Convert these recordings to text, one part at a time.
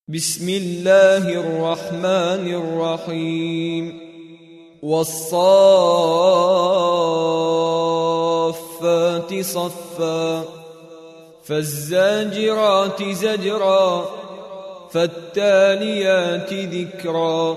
بسم الله الرحمن الرحيم والصافات صفا فالزاجرات زجرا فالتاليات ذكرا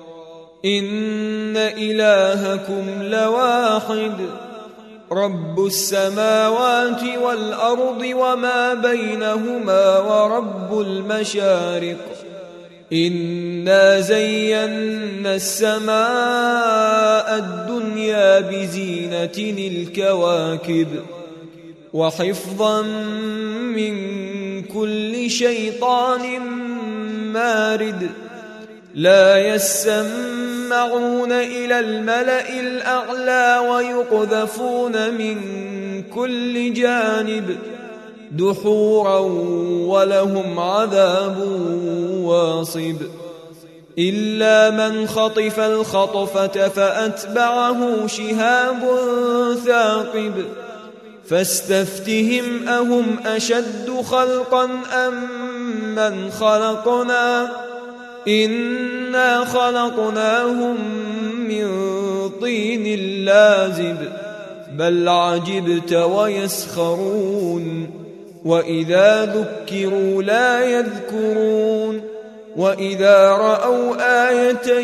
إن إلهكم لواحد رب السماوات والأرض وما بينهما ورب المشارق إنا زينا السماء الدنيا بزينة الكواكب وحفظا من كل شيطان مارد لا يسمعون إلى الملأ الأعلى ويقذفون من كل جانب دحورا ولهم عذاب واصب إلا من خطف الخطفة فأتبعه شهاب ثاقب فاستفتهم أهم أشد خلقا أم من خلقنا إنا خلقناهم من طين لازب بل عجبت ويسخرون وإذا ذكروا لا يذكرون وإذا رأوا آية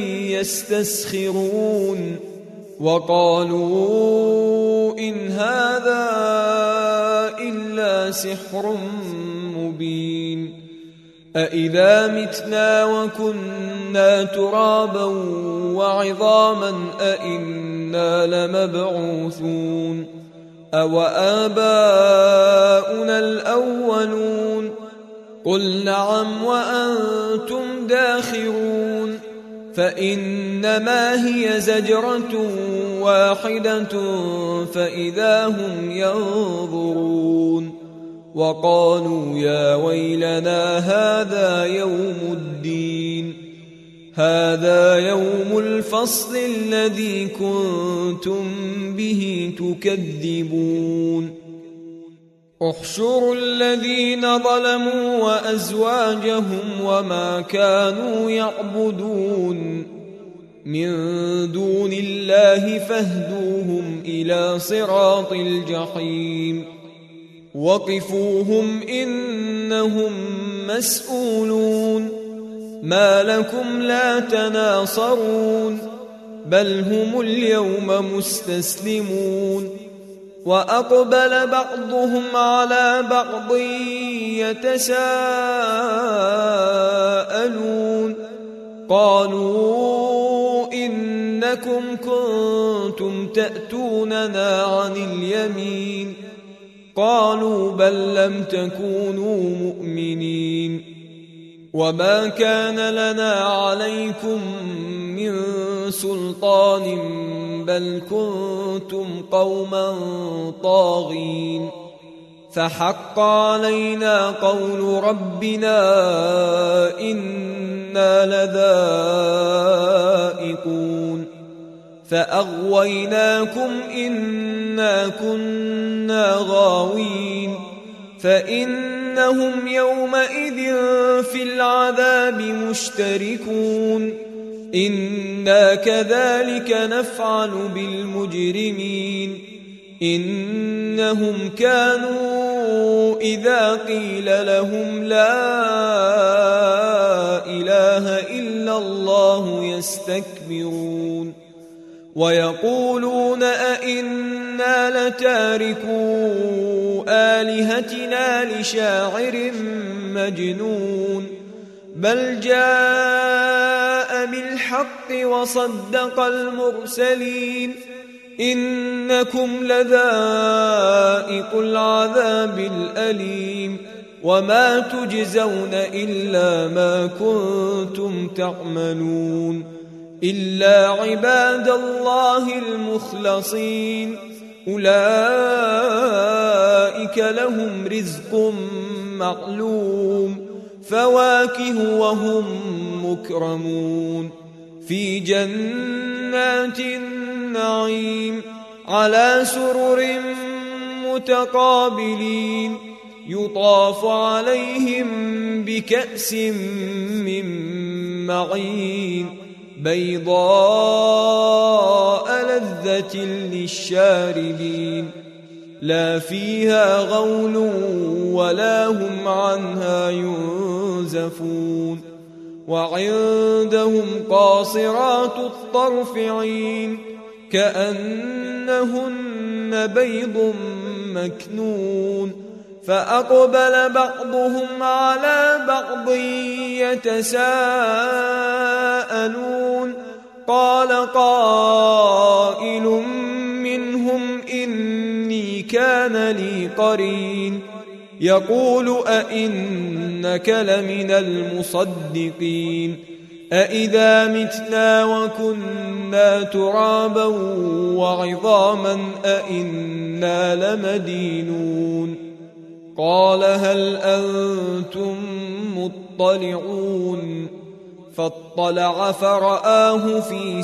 يستسخرون وقالوا إن هذا إلا سحر مبين أإذا متنا وكنا ترابا وعظاما أإنا لمبعوثون أو آباؤنا الأولون قل نعم وأنتم داخرون فإنما هي زجرة واحدة فإذا هم ينظرون وقالوا يا ويلنا هذا يوم الدين هذا يوم الفصل الذي كنتم به تكذبون احشروا الذين ظلموا وأزواجهم وما كانوا يعبدون من دون الله فاهدوهم إلى صراط الجحيم وقفوهم إنهم مسؤولون ما لكم لا تناصرون بل هم اليوم مستسلمون وأقبل بعضهم على بعض يتساءلون قالوا إنكم كنتم تأتوننا عن اليمين قالوا بل لم تكونوا مؤمنين وما كان لنا عليكم من سلطان بل كنتم قوما طاغين فحق علينا قول ربنا إنا لذائقون فأغويناكم إنا كنا غاوين فإنهم يومئذ في العذاب مشتركون إنا كذلك نفعل بالمجرمين إنهم كانوا إذا قيل لهم لا إله إلا الله يستكبرون ويقولون أئنا لتاركو آلهتنا لشاعر مجنون بل جاء بالحق وصدق المرسلين إنكم لذائق العذاب الأليم وما تجزون إلا ما كنتم تعملون إلا عباد الله المخلصين أولئك لهم رزق معلوم فواكه وهم مكرمون في جنات النعيم على سرر متقابلين يطاف عليهم بكأس من معين بيضاء لذة للشاربين لا فيها غول ولا هم عنها ينزفون وعندهم قاصرات الطرف عين كأنهن بيض مكنون فأقبل بعضهم على بعض يتساءلون قال قائل منهم إني كان لي قرين يقول أئنك لمن المصدقين أئذا متنا وكنا ترابا وعظاما أئنا لمدينون قال هل أنتم مطلعون فاطلع فرآه في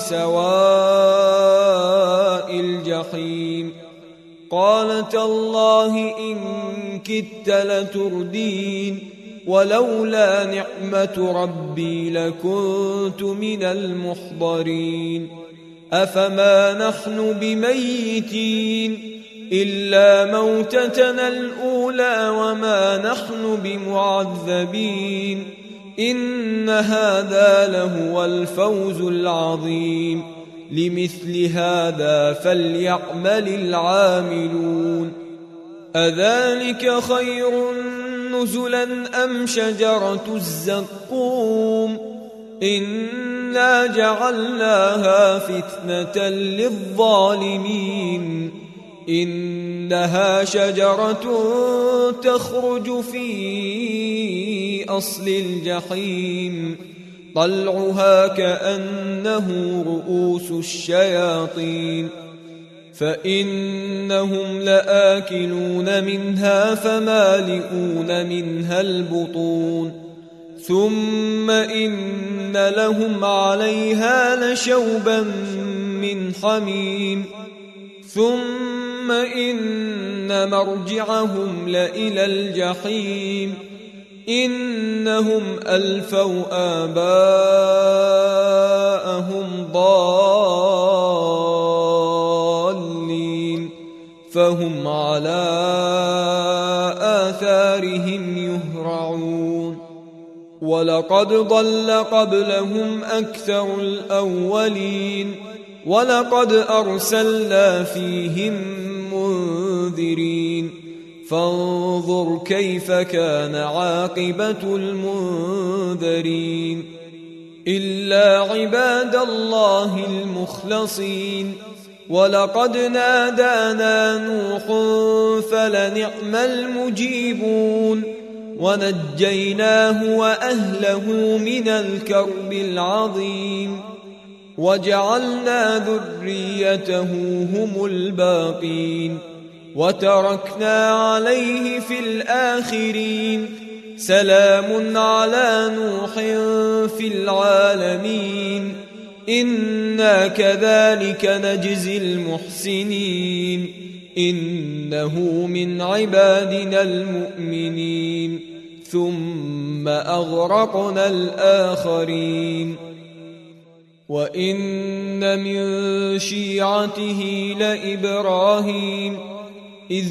سواء الجحيم قال تالله إن كدت لتردين ولولا نعمة ربي لكنت من المحضرين أفما نحن بميتين إلا موتتنا الأولى وما نحن بمعذبين إن هذا لهو الفوز العظيم لمثل هذا فليعمل العاملون أذلك خير نزلا أم شجرة الزقوم إنا جعلناها فتنة للظالمين إنها شجرة تخرج في أصل الجحيم طلعها كأنه رؤوس الشياطين فإنهم لآكلون منها فمالئون منها البطون ثم إن لهم عليها لشوبا من حميم ثم إن مرجعهم لإلى الجحيم إنهم ألفوا آباءهم ضالين فهم على آثارهم يهرعون ولقد ضل قبلهم أكثر الأولين ولقد أرسلنا فيهم منذرين فانظر كيف كان عاقبة المنذرين إلا عباد الله المخلصين ولقد نادانا نوح فلنعم المجيبون ونجيناه وأهله من الكرب العظيم وجعلنا ذريته هم الباقين وتركنا عليه في الآخرين سلام على نوح في العالمين إنا كذلك نجزي المحسنين إنه من عبادنا المؤمنين ثم أغرقنا الآخرين وإن من شيعته لإبراهيم إذ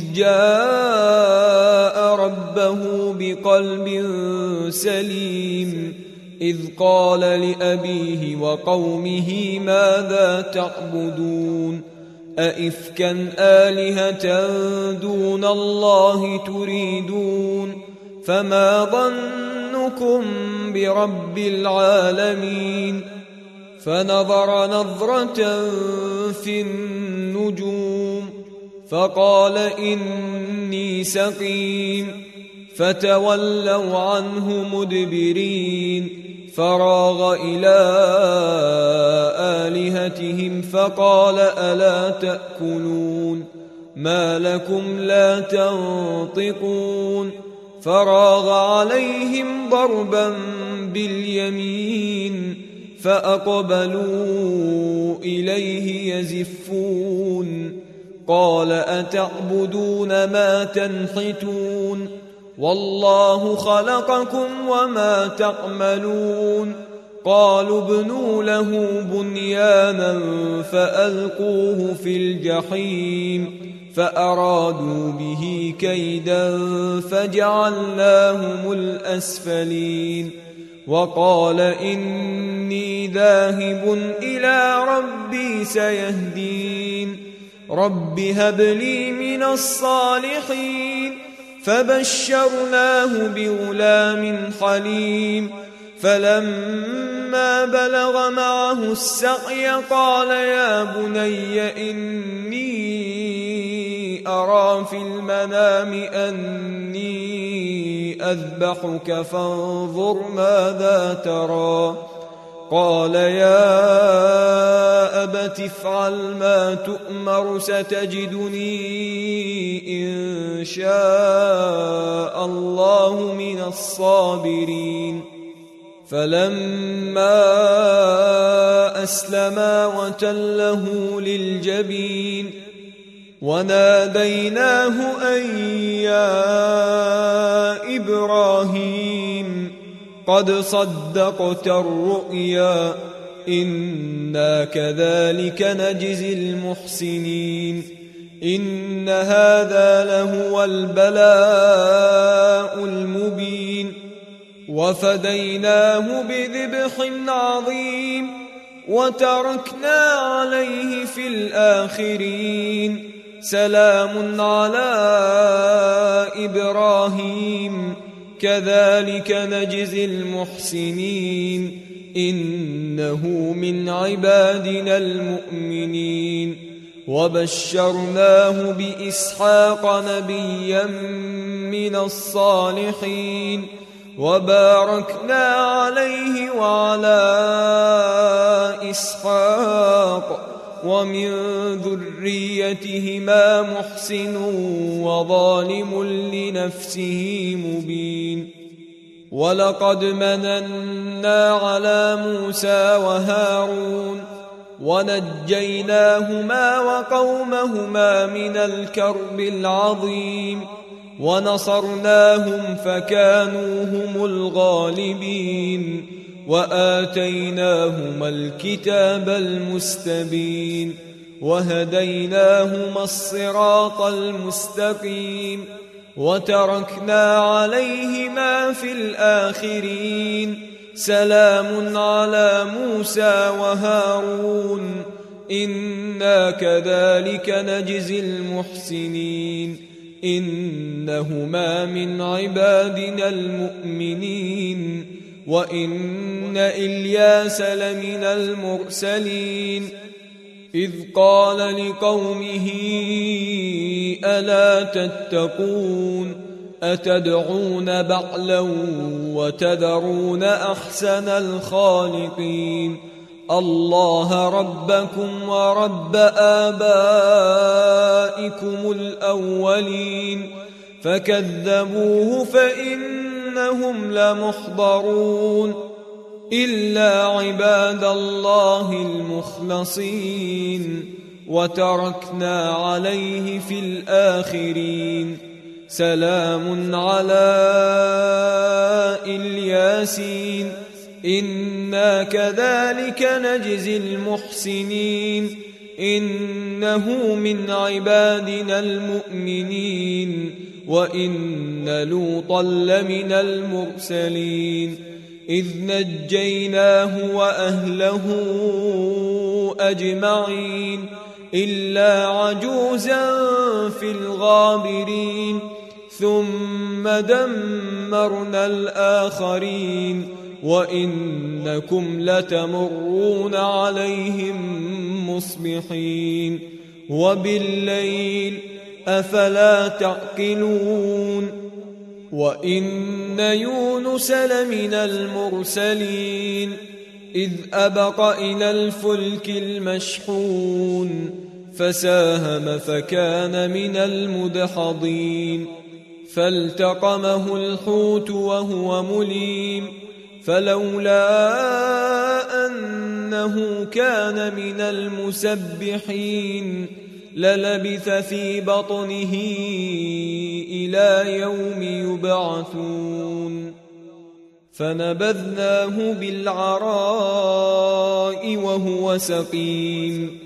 جاء ربه بقلب سليم إذ قال لأبيه وقومه ماذا تعبدون أئفكا آلهة دون الله تريدون فما ظنكم برب العالمين فنظر نظرة في النجوم فقال إني سقيم فتولوا عنه مدبرين فراغ إلى آلهتهم فقال ألا تأكلون ما لكم لا تنطقون فراغ عليهم ضربا باليمين فأقبلوا إليه يزفون قال أتعبدون ما تنحتون والله خلقكم وما تعملون قالوا ابنوا له بنيانا فألقوه في الجحيم فأرادوا به كيدا فجعلناهم الأسفلين وقال إني ذاهب إلى ربي سيهدين رب هب لي من الصالحين فبشرناه بغلام حليم فلما بلغ معه السعي قال يا بني إني أرى في المنام أني أذبحك فانظر ماذا ترى قال يا أبت افعل ما تؤمر ستجدني إن شاء الله من الصابرين فلما أسلما وتله للجبين وناديناه أن يا إبراهيم قد صدقت الرؤيا إنا كذلك نجزي المحسنين إن هذا لهو البلاء المبين وفديناه بذبح عظيم وتركنا عليه في الآخرين سلام على إبراهيم كذلك نجزي المحسنين إنه من عبادنا المؤمنين وبشرناه بإسحاق نبيا من الصالحين وباركنا عليه وعلى إسحاق ومن ذريتهما محسن وظالم لنفسه مبين ولقد مننا على موسى وهارون ونجيناهما وقومهما من الكرب العظيم ونصرناهم فكانوا هم الغالبين وآتيناهما الكتاب المستبين وهديناهما الصراط المستقيم وتركنا عليهما في الآخرين سلام على موسى وهارون إنا كذلك نجزي المحسنين إنهما من عبادنا المؤمنين وإن إلياس لمن المرسلين إذ قال لقومه ألا تتقون أتدعون بعلا وتذرون أحسن الخالقين الله ربكم ورب آبائكم الأولين فكذبوه فإنهم لمحضرون إلا عباد الله المخلصين وتركنا عليه في الآخرين سلام على الياسين إنا كذلك نجزي المحسنين إنه من عبادنا المؤمنين وإن لوطا لمن المرسلين إذ نجيناه وأهله أجمعين إلا عجوزا في الغابرين ثم دمرنا الآخرين وإنكم لتمرون عليهم مصبحين وبالليل أفلا تعقلون وإن يونس لمن المرسلين إذ أبق إلى الفلك المشحون فساهم فكان من المدحضين فالتقمه الحوت وهو مليم فلولا أنه كان من المسبحين للبث في بطنه إلى يوم يبعثون فنبذناه بالعراء وهو سقيم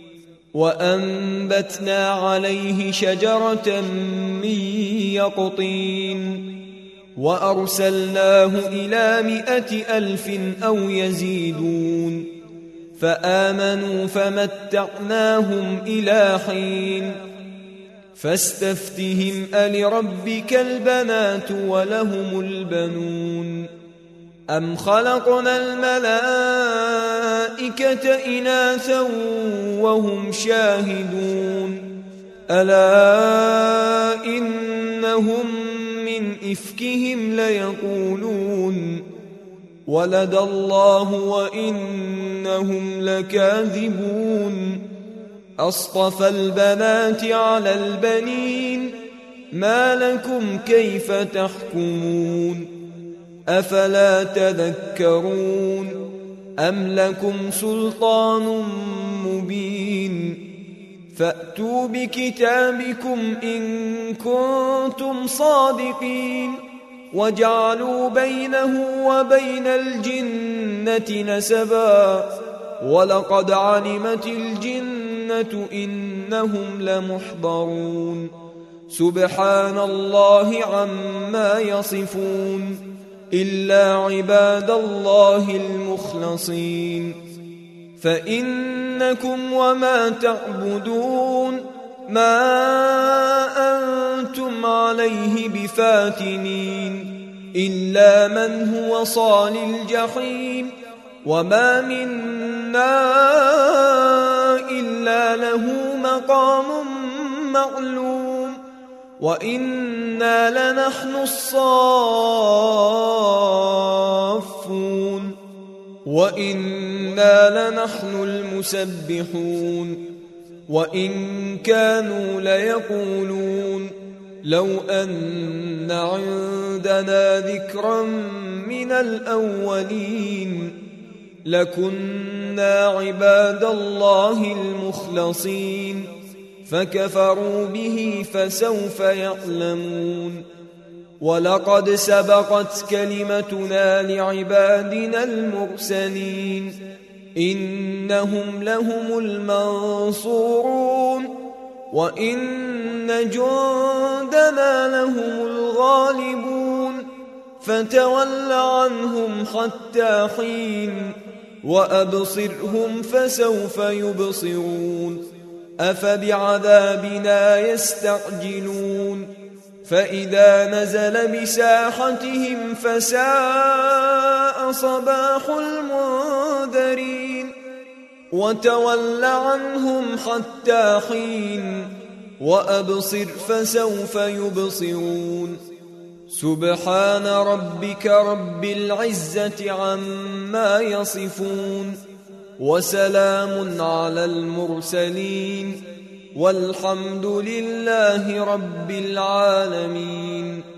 وأنبتنا عليه شجرة من يقطين وأرسلناه إلى 100,000 أو يزيدون فآمنوا فمتعناهم إلى حين فاستفتهم ألربك البنات ولهم البنون أم خلقنا الملائكة إناثا وهم شاهدون ألا إنهم من إفكهم ليقولون ولد الله وإنهم لكاذبون أصطفى البنات على البنين ما لكم كيف تحكمون أفلا تذكرون أم لكم سلطان مبين فأتوا بكتابكم إن كنتم صادقين وجعلوا بينه وبين الجنة نسبا ولقد علمت الجنة إنهم لمحضرون سبحان الله عما يصفون إلا عباد الله المخلصين فإنكم وما تعبدون ما أنتم عليه بفاتنين إلا من هو صال الجحيم وما منا إلا له مقام معلوم وإنا لنحن الصافون وإنا لنحن المسبحون وإن كانوا ليقولون لو أن عندنا ذكرا من الأولين لكنا عباد الله المخلصين فكفروا به فسوف يعلمون ولقد سبقت كلمتنا لعبادنا المرسلين إنهم لهم المنصورون وإن جندنا لهم الغالبون فتول عنهم حتى حين وأبصرهم فسوف يبصرون أفبعذابنا يستعجلون فإذا نزل بساحتهم فساء صباح المنذرين وتول عنهم حتى حين وأبصر فسوف يبصرون سبحان ربك رب العزة عما يصفون وسلام على المرسلين والحمد لله رب العالمين.